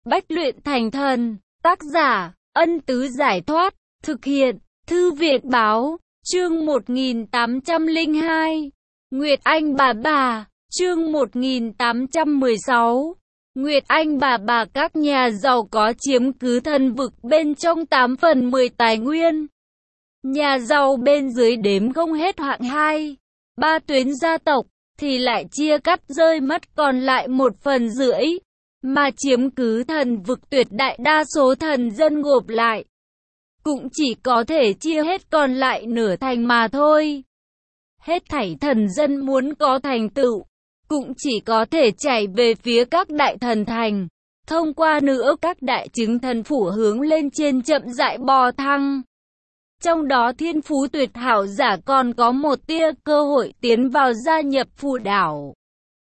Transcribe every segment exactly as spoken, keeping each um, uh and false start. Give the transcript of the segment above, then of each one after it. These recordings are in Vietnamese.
Bách luyện thành thần. Tác giả, Ân Tứ Giải Thoát. Thực hiện, Thư viện Báo. Chương một nghìn tám trăm lẻ hai. Nguyệt Anh bà bà. Chương một nghìn tám trăm mười sáu. Nguyệt Anh bà bà. Các nhà giàu có chiếm cứ thần vực bên trong tám phần mười tài nguyên. Nhà giàu bên dưới đếm không hết hạng hai, ba tuyến gia tộc, thì lại chia cắt rơi mất còn lại một phần rưỡi, mà chiếm cứ thần vực tuyệt đại đa số thần dân gộp lại, cũng chỉ có thể chia hết còn lại nửa thành mà thôi. Hết thảy thần dân muốn có thành tựu, cũng chỉ có thể chảy về phía các đại thần thành, thông qua nữa các đại chứng thần phủ hướng lên trên chậm rãi bò thăng. Trong đó thiên phú tuyệt hảo giả còn có một tia cơ hội tiến vào gia nhập phù đảo,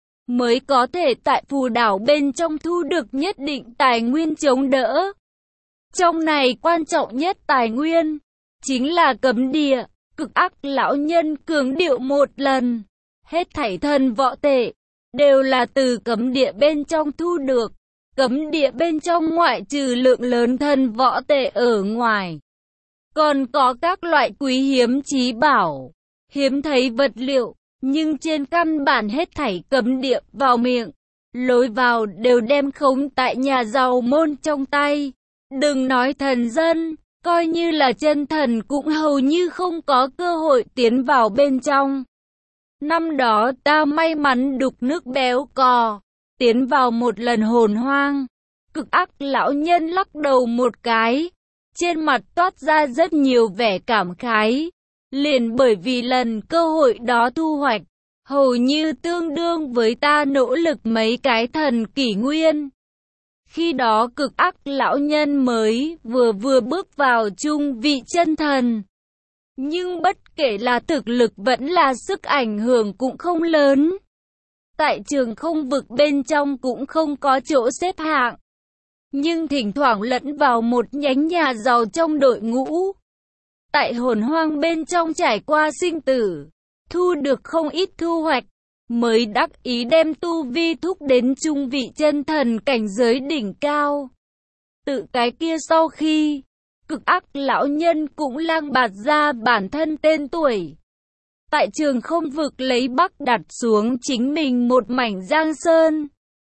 mới có thể tại phù đảo bên trong thu được nhất định tài nguyên chống đỡ. Trong này quan trọng nhất tài nguyên, chính là cấm địa. Cực Ác lão nhân cường điệu một lần, hết thảy thần võ tệ, đều là từ cấm địa bên trong thu được. Cấm địa bên trong ngoại trừ lượng lớn thần võ tệ ở ngoài, còn có các loại quý hiếm chí bảo, hiếm thấy vật liệu, nhưng trên căn bản hết thảy cấm địa vào miệng, lối vào đều đem khống tại nhà giàu môn trong tay. Đừng nói thần dân, coi như là chân thần cũng hầu như không có cơ hội tiến vào bên trong. Năm đó ta may mắn đục nước béo cò, tiến vào một lần hồn hoang. Cực Ác lão nhân lắc đầu một cái, trên mặt toát ra rất nhiều vẻ cảm khái. Liền bởi vì lần cơ hội đó thu hoạch, hầu như tương đương với ta nỗ lực mấy cái thần kỷ nguyên. Khi đó Cực Ác lão nhân mới vừa vừa bước vào trung vị chân thần. Nhưng bất kể là thực lực vẫn là sức ảnh hưởng cũng không lớn. Tại trường không vực bên trong cũng không có chỗ xếp hạng. Nhưng thỉnh thoảng lẫn vào một nhánh nhà giàu trong đội ngũ. Tại hồn hoang bên trong trải qua sinh tử, thu được không ít thu hoạch, mới đắc ý đem tu vi thúc đến trung vị chân thần cảnh giới đỉnh cao. Tự cái kia sau khi, Cực Ác lão nhân cũng lang bạt ra bản thân tên tuổi. Tại trường không vực lấy Bắc đặt xuống chính mình một mảnh giang sơn.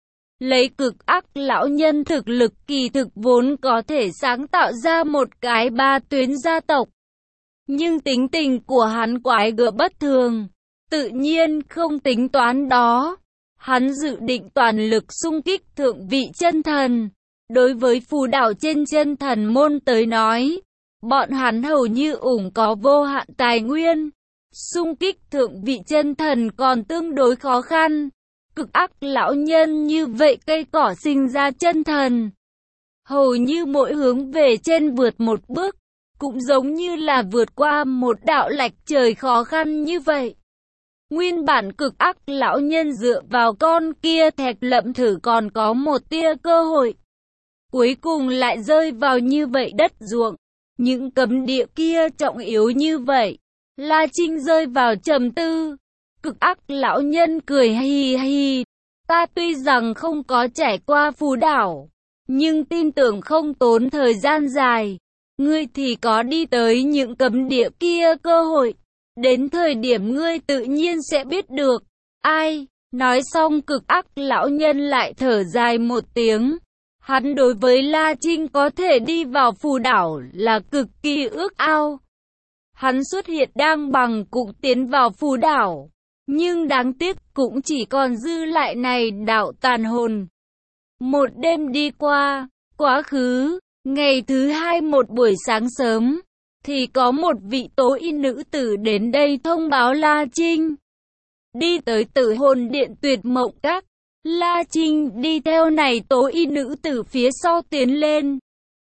Lấy Cực Ác lão nhân thực lực kỳ thực vốn có thể sáng tạo ra một cái ba tuyến gia tộc. Nhưng tính tình của hắn quái gở bất thường, tự nhiên không tính toán đó. Hắn dự định toàn lực xung kích thượng vị chân thần. Đối với phù đảo trên chân thần môn tới nói, bọn hắn hầu như ủng có vô hạn tài nguyên. Xung kích thượng vị chân thần còn tương đối khó khăn. Cực Ác lão nhân như vậy cây cỏ sinh ra chân thần, hầu như mỗi hướng về trên vượt một bước, cũng giống như là vượt qua một đạo lạch trời khó khăn như vậy. Nguyên bản Cực Ác lão nhân dựa vào con kia thạch lậm thử còn có một tia cơ hội, cuối cùng lại rơi vào như vậy đất ruộng. Những cấm địa kia trọng yếu như vậy, La Trinh rơi vào trầm tư. Cực Ác lão nhân cười hi hi, ta tuy rằng không có trải qua phù đảo, nhưng tin tưởng không tốn thời gian dài, ngươi thì có đi tới những cấm địa kia cơ hội. Đến thời điểm ngươi tự nhiên sẽ biết được. Ai? Nói xong Cực Ác lão nhân lại thở dài một tiếng. Hắn đối với La Trinh có thể đi vào phù đảo là cực kỳ ước ao. Hắn xuất hiện đang bằng cũng tiến vào phù đảo, nhưng đáng tiếc cũng chỉ còn dư lại này đạo tàn hồn. Một đêm đi qua, quá khứ, ngày thứ hai một buổi sáng sớm, thì có một vị tố y nữ tử đến đây thông báo La Trinh. Đi tới Tử Hồn Điện Tuyệt Mộng Các, La Trinh đi theo này tố y nữ tử phía sau tiến lên.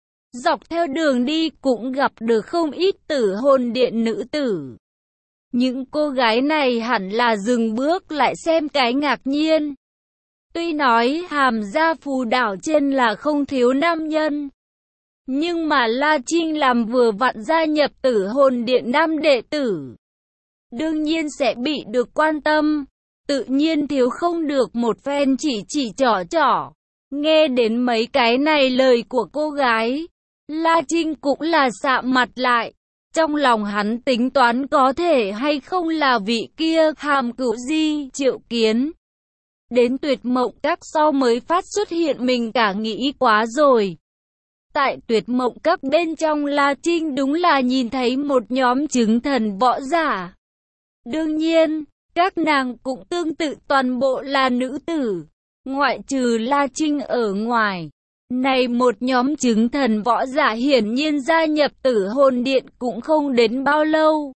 Dọc theo đường đi cũng gặp được không ít Tử Hồn Điện nữ tử. Những cô gái này hẳn là dừng bước lại xem cái ngạc nhiên. Tuy nói Hàm Gia phù đảo trên là không thiếu nam nhân, nhưng mà La Trinh làm vừa vặn gia nhập Tử Hồn Điện nam đệ tử, đương nhiên sẽ bị được quan tâm, tự nhiên thiếu không được một phen chỉ chỉ trỏ trỏ. Nghe đến mấy cái này lời của cô gái, La Trinh cũng là sạm mặt lại. Trong lòng hắn tính toán có thể hay không là vị kia Hàm Cửu Di triệu kiến. Đến Tuyệt Mộng Các sau mới phát xuất hiện, mình cả nghĩ quá rồi. Tại Tuyệt Mộng Các bên trong, La Trinh đúng là nhìn thấy một nhóm chứng thần võ giả. Đương nhiên, các nàng cũng tương tự toàn bộ là nữ tử, ngoại trừ La Trinh ở ngoài. Này một nhóm chứng thần võ giả hiển nhiên gia nhập Tử Hồn Điện cũng không đến bao lâu.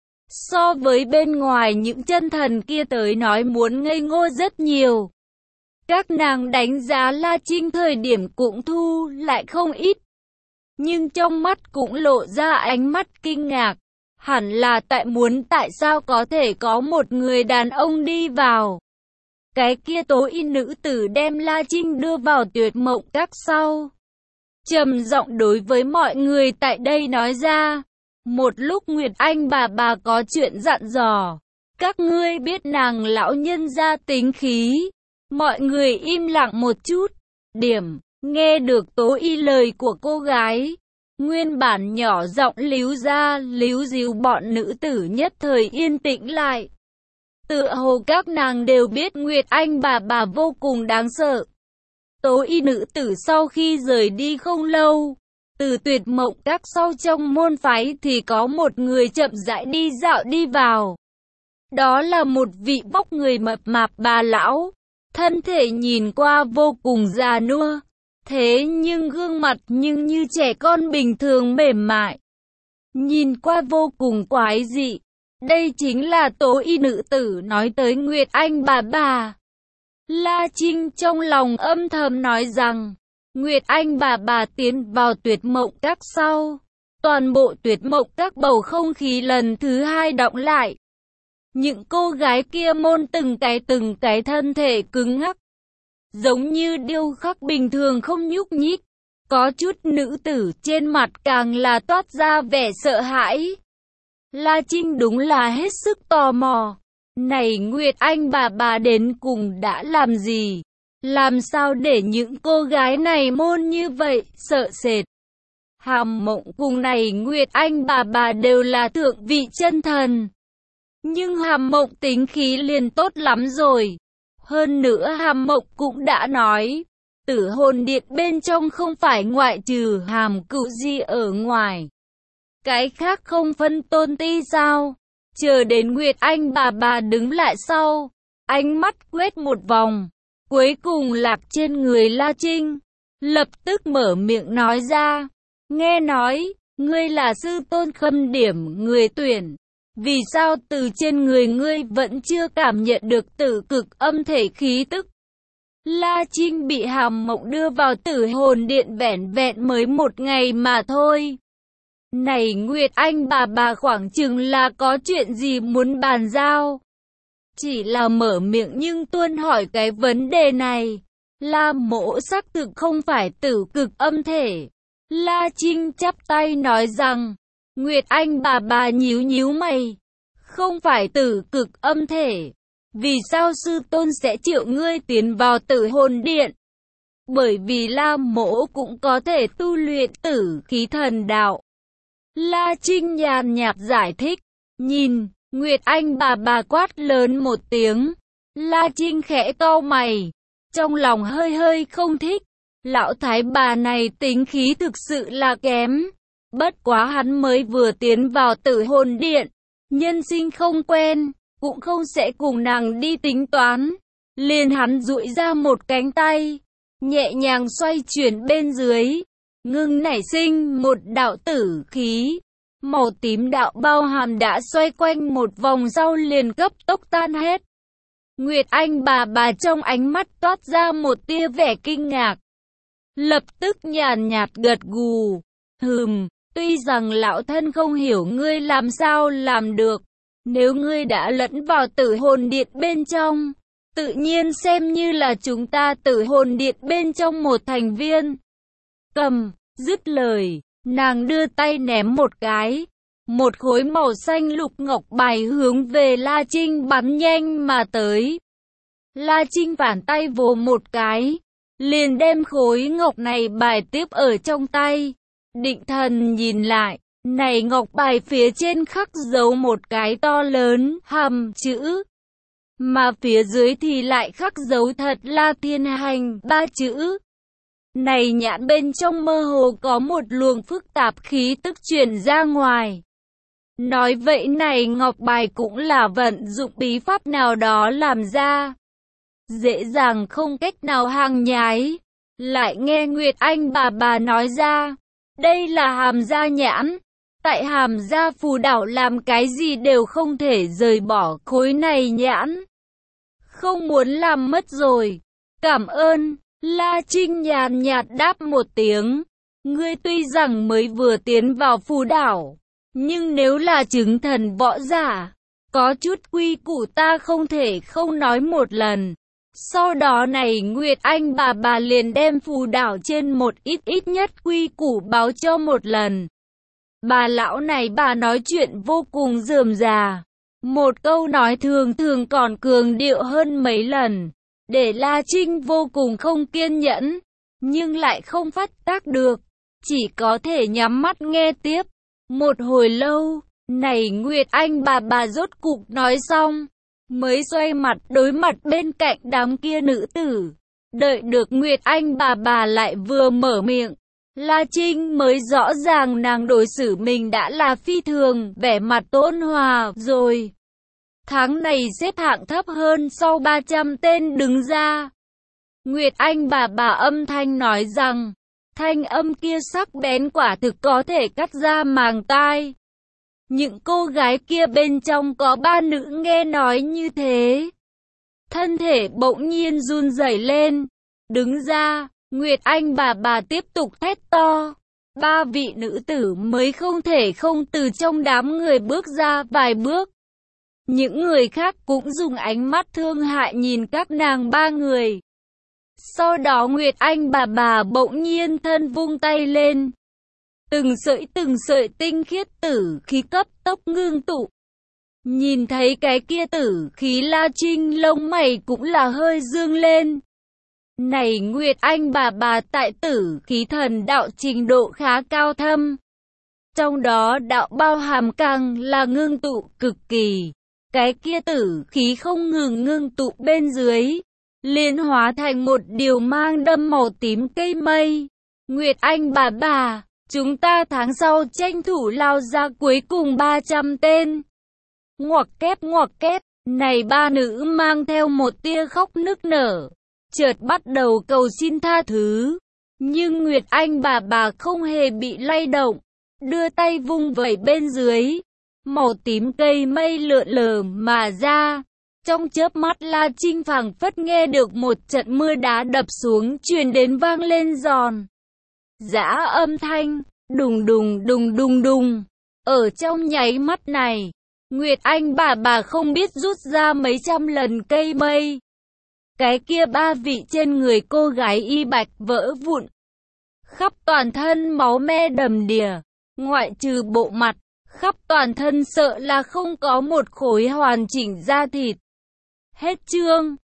So với bên ngoài những chân thần kia tới nói muốn ngây ngô rất nhiều. Các nàng đánh giá La Trinh thời điểm cũng thu lại không ít. Nhưng trong mắt cũng lộ ra ánh mắt kinh ngạc. Hẳn là tại muốn tại sao có thể có một người đàn ông đi vào. Cái kia tố y nữ tử đem La Trinh đưa vào Tuyệt Mộng Các sau. Trầm giọng đối với mọi người tại đây nói ra. Một lúc Nguyệt Anh bà bà có chuyện dặn dò. Các ngươi biết nàng lão nhân gia tính khí. Mọi người im lặng một chút. Điểm, nghe được tố y lời của cô gái. Nguyên bản nhỏ giọng líu ra, líu díu bọn nữ tử nhất thời yên tĩnh lại. Tựa hồ các nàng đều biết Nguyệt Anh bà bà vô cùng đáng sợ. Tố y nữ tử sau khi rời đi không lâu, từ Tuyệt Mộng Các sau trong môn phái thì có một người chậm rãi đi dạo đi vào. Đó là một vị vóc người mập mạp bà lão, thân thể nhìn qua vô cùng già nua. Thế nhưng gương mặt nhưng như trẻ con bình thường mềm mại. Nhìn qua vô cùng quái dị. Đây chính là tố y nữ tử nói tới Nguyệt Anh bà bà. La Trinh trong lòng âm thầm nói rằng, Nguyệt Anh bà bà tiến vào Tuyệt Mộng Các sau. Toàn bộ Tuyệt Mộng Các bầu không khí lần thứ hai đọng lại. Những cô gái kia môn từng cái từng cái thân thể cứng ngắc. Giống như điêu khắc bình thường không nhúc nhích. Có chút nữ tử trên mặt càng là toát ra vẻ sợ hãi. La Trinh đúng là hết sức tò mò. Này Nguyệt Anh bà bà đến cùng đã làm gì? Làm sao để những cô gái này môn như vậy, sợ sệt? Hàm Mộng cùng này Nguyệt Anh bà bà đều là thượng vị chân thần. Nhưng Hàm Mộng tính khí liền tốt lắm rồi. Hơn nữa Hàm Mộng cũng đã nói, Tử Hồn Điện bên trong không phải ngoại trừ Hàm Cửu Di ở ngoài. Cái khác không phân tôn ti sao? Chờ đến Nguyệt Anh bà bà đứng lại sau, ánh mắt quét một vòng, cuối cùng lạc trên người La Trinh, lập tức mở miệng nói ra, nghe nói, ngươi là sư tôn Khâm Điểm người tuyển, vì sao từ trên người ngươi vẫn chưa cảm nhận được tử cực âm thể khí tức? La Trinh bị Hàm Mộng đưa vào Tử Hồn Điện vẻn vẹn mới một ngày mà thôi. Này Nguyệt Anh bà bà khoảng chừng là có chuyện gì muốn bàn giao. Chỉ là mở miệng nhưng tuôn hỏi cái vấn đề này. La Mỗ xác thực không phải tử cực âm thể. La Trinh chắp tay nói rằng, Nguyệt Anh bà bà nhíu nhíu mày. Không phải tử cực âm thể. Vì sao sư tôn sẽ triệu ngươi tiến vào Tử Hồn Điện? Bởi vì La Mỗ cũng có thể tu luyện tử khí thần đạo. La Trinh nhàn nhạt giải thích. Nhìn, Nguyệt Anh bà bà quát lớn một tiếng. La Trinh khẽ cau mày. Trong lòng hơi hơi không thích. Lão thái bà này tính khí thực sự là kém. Bất quá hắn mới vừa tiến vào Tử Hồn Điện. Nhân sinh không quen, cũng không sẽ cùng nàng đi tính toán. Liền hắn duỗi ra một cánh tay, nhẹ nhàng xoay chuyển bên dưới. Ngưng nảy sinh một đạo tử khí, màu tím đạo bao hàm đã xoay quanh một vòng sau liền cấp tốc tan hết. Nguyệt Anh bà bà trong ánh mắt toát ra một tia vẻ kinh ngạc. Lập tức nhàn nhạt gật gù. Hừm, tuy rằng lão thân không hiểu ngươi làm sao làm được. Nếu ngươi đã lẫn vào Tử Hồn Điện bên trong, tự nhiên xem như là chúng ta Tử Hồn Điện bên trong một thành viên. Cầm, dứt lời, nàng đưa tay ném một cái. Một khối màu xanh lục ngọc bài hướng về La Trinh bắn nhanh mà tới. La Trinh phản tay vồ một cái, liền đem khối ngọc này bài tiếp ở trong tay. Định Thần nhìn lại, này ngọc bài phía trên khắc dấu một cái to lớn hàm chữ, mà phía dưới thì lại khắc dấu thật là Thiên Hành ba chữ. Này nhãn bên trong mơ hồ có một luồng phức tạp khí tức truyền ra ngoài. Nói vậy này ngọc bài cũng là vận dụng bí pháp nào đó làm ra. Dễ dàng không cách nào hàng nhái. Lại nghe Nguyệt Anh bà bà nói ra, đây là hàm gia nhãn. Tại hàm gia Phù Đảo làm cái gì đều không thể rời bỏ khối này nhãn. Không muốn làm mất rồi. Cảm ơn. La Trinh nhàn nhạt đáp một tiếng. Ngươi tuy rằng mới vừa tiến vào Phù Đảo, nhưng nếu là chứng thần võ giả, có chút quy củ ta không thể không nói một lần. Sau đó này Nguyệt Anh bà bà liền đem Phù Đảo trên một ít ít nhất quy củ báo cho một lần. Bà lão này bà nói chuyện vô cùng rườm rà. Một câu nói thường thường còn cường điệu hơn mấy lần, để La Trinh vô cùng không kiên nhẫn, nhưng lại không phát tác được, chỉ có thể nhắm mắt nghe tiếp. Một hồi lâu, này Nguyệt Anh bà bà rốt cục nói xong, mới xoay mặt đối mặt bên cạnh đám kia nữ tử. Đợi được Nguyệt Anh bà bà lại vừa mở miệng, La Trinh mới rõ ràng nàng đối xử mình đã là phi thường, vẻ mặt ôn hòa rồi. Tháng này xếp hạng thấp hơn sau ba trăm tên đứng ra. Nguyệt Anh bà bà âm thanh nói rằng, thanh âm kia sắc bén quả thực có thể cắt ra màng tai. Những cô gái kia bên trong có ba nữ nghe nói như thế, thân thể bỗng nhiên run rẩy lên. Đứng ra, Nguyệt Anh bà bà tiếp tục thét to. Ba vị nữ tử mới không thể không từ trong đám người bước ra vài bước. Những người khác cũng dùng ánh mắt thương hại nhìn các nàng ba người. Sau đó Nguyệt Anh bà bà bỗng nhiên thân vung tay lên. Từng sợi từng sợi tinh khiết tử khí cấp tốc ngưng tụ. Nhìn thấy cái kia tử khí, La Trinh lông mày cũng là hơi dương lên. Này Nguyệt Anh bà bà tại tử khí thần đạo trình độ khá cao thâm. Trong đó đạo bao hàm càng là ngưng tụ cực kỳ. Cái kia tử khí không ngừng ngưng tụ bên dưới, liên hóa thành một điều mang đâm màu tím cây mây. Nguyệt Anh bà bà, chúng ta tháng sau tranh thủ lao ra cuối cùng ba trăm tên. Ngoặc kép ngoặc kép, này ba nữ mang theo một tia khóc nức nở, chợt bắt đầu cầu xin tha thứ. Nhưng Nguyệt Anh bà bà không hề bị lay động, đưa tay vung vẩy bên dưới. Màu tím cây mây lượn lờ mà ra. Trong chớp mắt La Trinh phảng phất nghe được một trận mưa đá đập xuống truyền đến vang lên giòn giã âm thanh, đùng đùng đùng đùng đùng. Ở trong nháy mắt này, Nguyệt Anh bà bà không biết rút ra mấy trăm lần cây mây. Cái kia ba vị trên người cô gái y bạch vỡ vụn, khắp toàn thân máu me đầm đìa, ngoại trừ bộ mặt, khắp toàn thân sợ là không có một khối hoàn chỉnh da thịt. Hết chương.